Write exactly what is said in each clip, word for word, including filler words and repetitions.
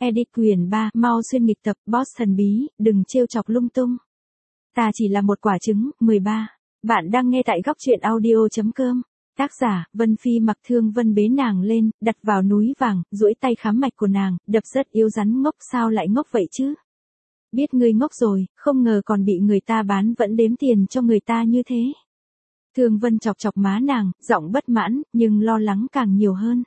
Edit quyền ba, mau xuyên nghịch tập, boss thần bí, đừng trêu chọc lung tung. Ta chỉ là một quả trứng, mười ba. Bạn đang nghe tại góc truyện audio.com. Tác giả, Vân Phi. Mặc Thương Vân bế nàng lên, đặt vào núi vàng, duỗi tay khám mạch của nàng, đập rất yếu rắn. Ngốc sao lại ngốc vậy chứ? Biết ngươi ngốc rồi, không ngờ còn bị người ta bán vẫn đếm tiền cho người ta như thế. Thương Vân chọc chọc má nàng, giọng bất mãn, nhưng lo lắng càng nhiều hơn.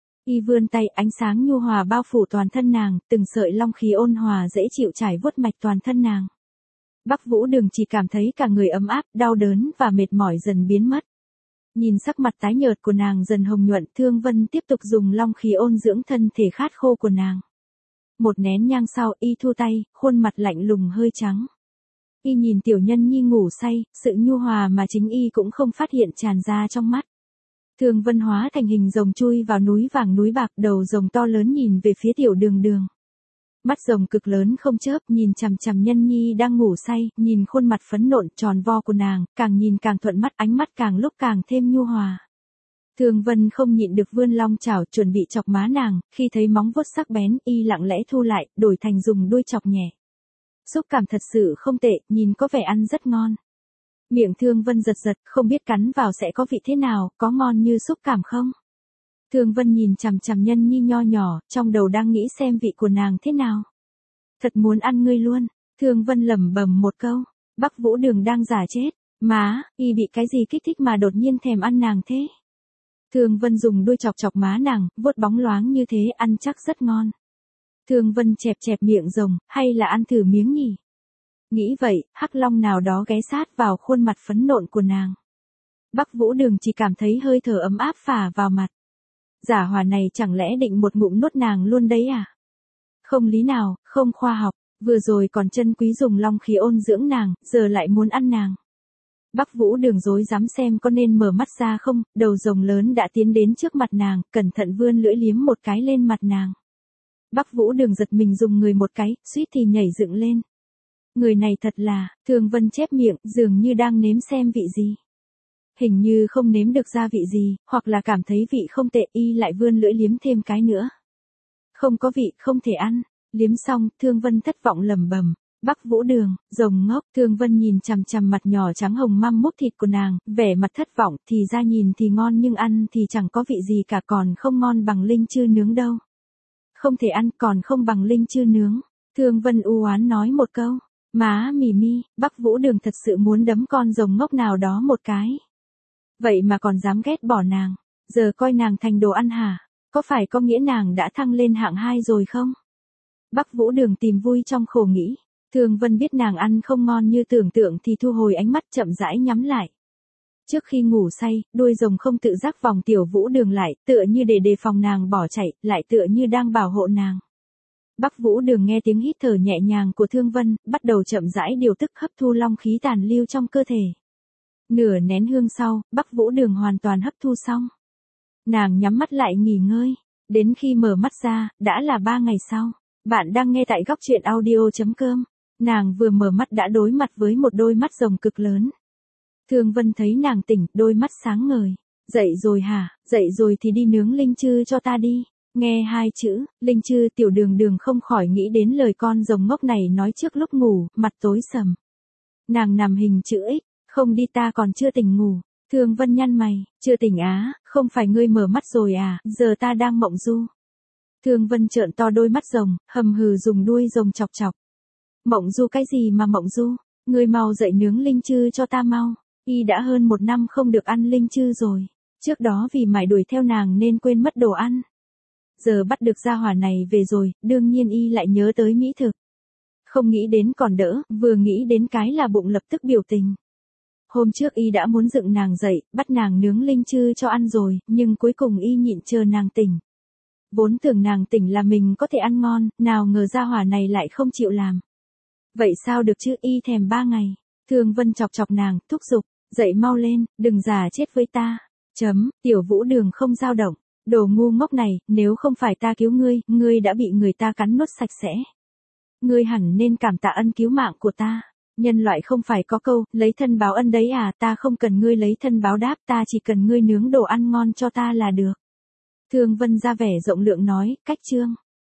Y vươn tay, ánh sáng nhu hòa bao phủ toàn thân nàng, từng sợi long khí ôn hòa dễ chịu trải vuốt mạch toàn thân nàng. Bắc Vũ Đường chỉ cảm thấy cả người ấm áp, đau đớn và mệt mỏi dần biến mất. Nhìn sắc mặt tái nhợt của nàng dần hồng nhuận, Thương Vân tiếp tục dùng long khí ôn dưỡng thân thể khát khô của nàng. Một nén nhang sau, y thu tay, khuôn mặt lạnh lùng hơi trắng. Y nhìn tiểu nhân nhi ngủ say, sự nhu hòa mà chính y cũng không phát hiện tràn ra trong mắt. Thương Vân hóa thành hình rồng chui vào núi vàng núi bạc, đầu rồng to lớn nhìn về phía tiểu đường đường. Mắt rồng cực lớn không chớp, nhìn chằm chằm nhân nhi đang ngủ say, nhìn khuôn mặt phấn nộn tròn vo của nàng, càng nhìn càng thuận mắt, ánh mắt càng lúc càng thêm nhu hòa. Thương Vân không nhịn được vươn long chảo chuẩn bị chọc má nàng, khi thấy móng vuốt sắc bén, y lặng lẽ thu lại, đổi thành dùng đuôi chọc nhẹ. Xúc cảm thật sự không tệ, nhìn có vẻ ăn rất ngon. Miệng Thương Vân giật giật, không biết cắn vào sẽ có vị thế nào, có ngon như xúc cảm không? Thương Vân nhìn chằm chằm nhân nhi nho nhỏ, trong đầu đang nghĩ xem vị của nàng thế nào. Thật muốn ăn ngươi luôn, Thương Vân lẩm bẩm một câu. Bắc Vũ Đường đang giả chết, má, y bị cái gì kích thích mà đột nhiên thèm ăn nàng thế? Thương Vân dùng đuôi chọc chọc má nàng, vuốt bóng loáng như thế, ăn chắc rất ngon. Thương Vân chẹp chẹp miệng rồng, hay là ăn thử miếng nhỉ? Nghĩ vậy, hắc long nào đó ghé sát vào khuôn mặt phấn nộn của nàng. Bắc Vũ Đường chỉ cảm thấy hơi thở ấm áp phả vào mặt. Giả hỏa này chẳng lẽ định một ngụm nuốt nàng luôn đấy à? Không lý nào, không khoa học, vừa rồi còn chân quý dùng long khí ôn dưỡng nàng, giờ lại muốn ăn nàng. Bắc Vũ Đường rối rắm xem có nên mở mắt ra không, đầu rồng lớn đã tiến đến trước mặt nàng, cẩn thận vươn lưỡi liếm một cái lên mặt nàng. Bắc Vũ Đường giật mình dùng người một cái, suýt thì nhảy dựng lên. Người này thật là, Thương Vân chép miệng, dường như đang nếm xem vị gì. Hình như không nếm được gia vị gì, hoặc là cảm thấy vị không tệ, y lại vươn lưỡi liếm thêm cái nữa. Không có vị, không thể ăn. Liếm xong, Thương Vân thất vọng lẩm bẩm. Bắc Vũ Đường, rồng ngốc. Thương Vân nhìn chằm chằm mặt nhỏ trắng hồng măm mút thịt của nàng, vẻ mặt thất vọng, thì ra nhìn thì ngon nhưng ăn thì chẳng có vị gì cả, còn không ngon bằng linh chư nướng đâu. Không thể ăn, còn không bằng linh chư nướng. Thương Vân u oán nói một câu. Má mì mi, Bắc Vũ Đường thật sự muốn đấm con rồng ngốc nào đó một cái. Vậy mà còn dám ghét bỏ nàng, giờ coi nàng thành đồ ăn hả? Có phải có nghĩa nàng đã thăng lên hạng hai rồi không? Bắc Vũ Đường tìm vui trong khổ nghĩ. Thương Vân biết nàng ăn không ngon như tưởng tượng thì thu hồi ánh mắt, chậm rãi nhắm lại. Trước khi ngủ say, đuôi rồng không tự giác vòng tiểu Vũ Đường lại, tựa như để đề phòng nàng bỏ chạy, lại tựa như đang bảo hộ nàng. Bắc Vũ Đường nghe tiếng hít thở nhẹ nhàng của Thương Vân, bắt đầu chậm rãi điều tức hấp thu long khí tàn lưu trong cơ thể. Nửa nén hương sau, Bắc Vũ Đường hoàn toàn hấp thu xong. Nàng nhắm mắt lại nghỉ ngơi. Đến khi mở mắt ra, đã là ba ngày sau. Bạn đang nghe tại góc truyện audio.com. Nàng vừa mở mắt đã đối mặt với một đôi mắt rồng cực lớn. Thương Vân thấy nàng tỉnh, đôi mắt sáng ngời. Dậy rồi hả? Dậy rồi thì đi nướng linh chư cho ta đi. Nghe hai chữ, linh chư, tiểu đường đường không khỏi nghĩ đến lời con rồng ngốc này nói trước lúc ngủ, mặt tối sầm. Nàng nằm hình chữ X, không đi, ta còn chưa tỉnh ngủ. Thương Vân nhăn mày, chưa tỉnh á, không phải ngươi mở mắt rồi à, giờ ta đang mộng du. Thương Vân trợn to đôi mắt rồng, hầm hừ dùng đuôi rồng chọc chọc. Mộng du cái gì mà mộng du, ngươi mau dậy nướng linh chư cho ta mau. Y đã hơn một năm không được ăn linh chư rồi, trước đó vì mải đuổi theo nàng nên quên mất đồ ăn. Giờ bắt được gia hỏa này về rồi, đương nhiên y lại nhớ tới mỹ thực. Không nghĩ đến còn đỡ, vừa nghĩ đến cái là bụng lập tức biểu tình. Hôm trước y đã muốn dựng nàng dậy, bắt nàng nướng linh chư cho ăn rồi, nhưng cuối cùng y nhịn chờ nàng tỉnh. Vốn tưởng nàng tỉnh là mình có thể ăn ngon, nào ngờ gia hỏa này lại không chịu làm. Vậy sao được chứ, y thèm ba ngày. Thương Vân chọc chọc nàng, thúc giục, dậy mau lên, đừng già chết với ta. Chấm, tiểu Vũ Đường không dao động. Đồ ngu ngốc này, nếu không phải ta cứu ngươi, ngươi đã bị người ta cắn nuốt sạch sẽ. Ngươi hẳn nên cảm tạ ân cứu mạng của ta. Nhân loại không phải có câu, lấy thân báo ân đấy à, ta không cần ngươi lấy thân báo đáp, ta chỉ cần ngươi nướng đồ ăn ngon cho ta là được. Thương Vân ra vẻ rộng lượng nói, cách chương.